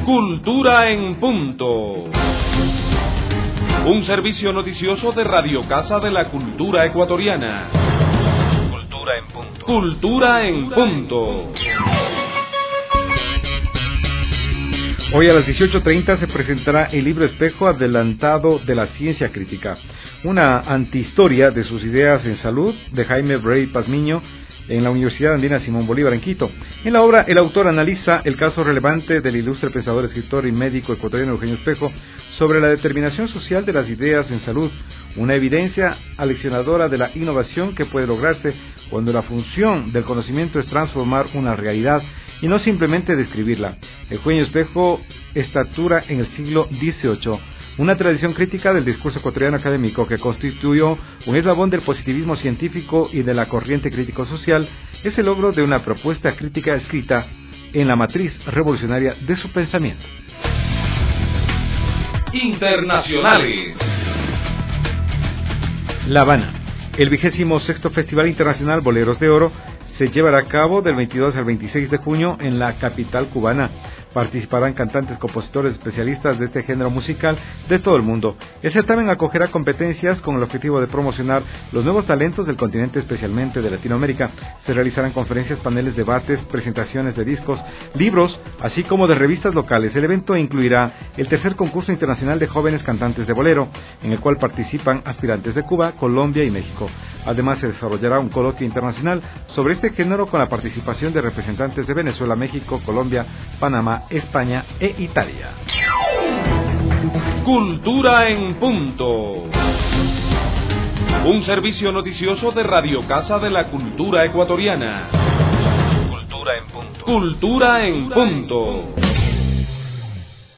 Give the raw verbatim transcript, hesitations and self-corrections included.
Cultura en punto. Un servicio noticioso de Radio Casa de la Cultura Ecuatoriana. Cultura en punto. Cultura en punto. Hoy a las dieciocho treinta se presentará el libro Espejo adelantado de la ciencia crítica, una antihistoria de sus ideas en salud de Jaime Bray Pazmiño en la Universidad Andina Simón Bolívar en Quito. En la obra, el autor analiza el caso relevante del ilustre pensador, escritor y médico ecuatoriano Eugenio Espejo sobre la determinación social de las ideas en salud, una evidencia aleccionadora de la innovación que puede lograrse cuando la función del conocimiento es transformar una realidad y no simplemente describirla. Eugenio Espejo estatura en el siglo dieciocho, una tradición crítica del discurso ecuatoriano académico que constituyó un eslabón del positivismo científico y de la corriente crítico-social, es el logro de una propuesta crítica escrita en la matriz revolucionaria de su pensamiento. Internacionales. La Habana. El vigésimo sexto Festival Internacional Boleros de Oro se llevará a cabo del veintidós al veintiséis de junio en la capital cubana. Participarán cantantes, compositores, especialistas de este género musical de todo el mundo. El certamen acogerá competencias con el objetivo de promocionar los nuevos talentos del continente, especialmente de Latinoamérica. Se realizarán conferencias, paneles, debates, presentaciones de discos, libros, así como de revistas locales. El evento incluirá el tercer concurso internacional de jóvenes cantantes de bolero, en el cual participan aspirantes de Cuba, Colombia y México. Además, se desarrollará un coloquio internacional sobre este género con la participación de representantes de Venezuela, México, Colombia, Panamá, España e Italia. Cultura en punto. Un servicio noticioso de Radio Casa de la Cultura Ecuatoriana. Cultura en punto. Cultura en punto.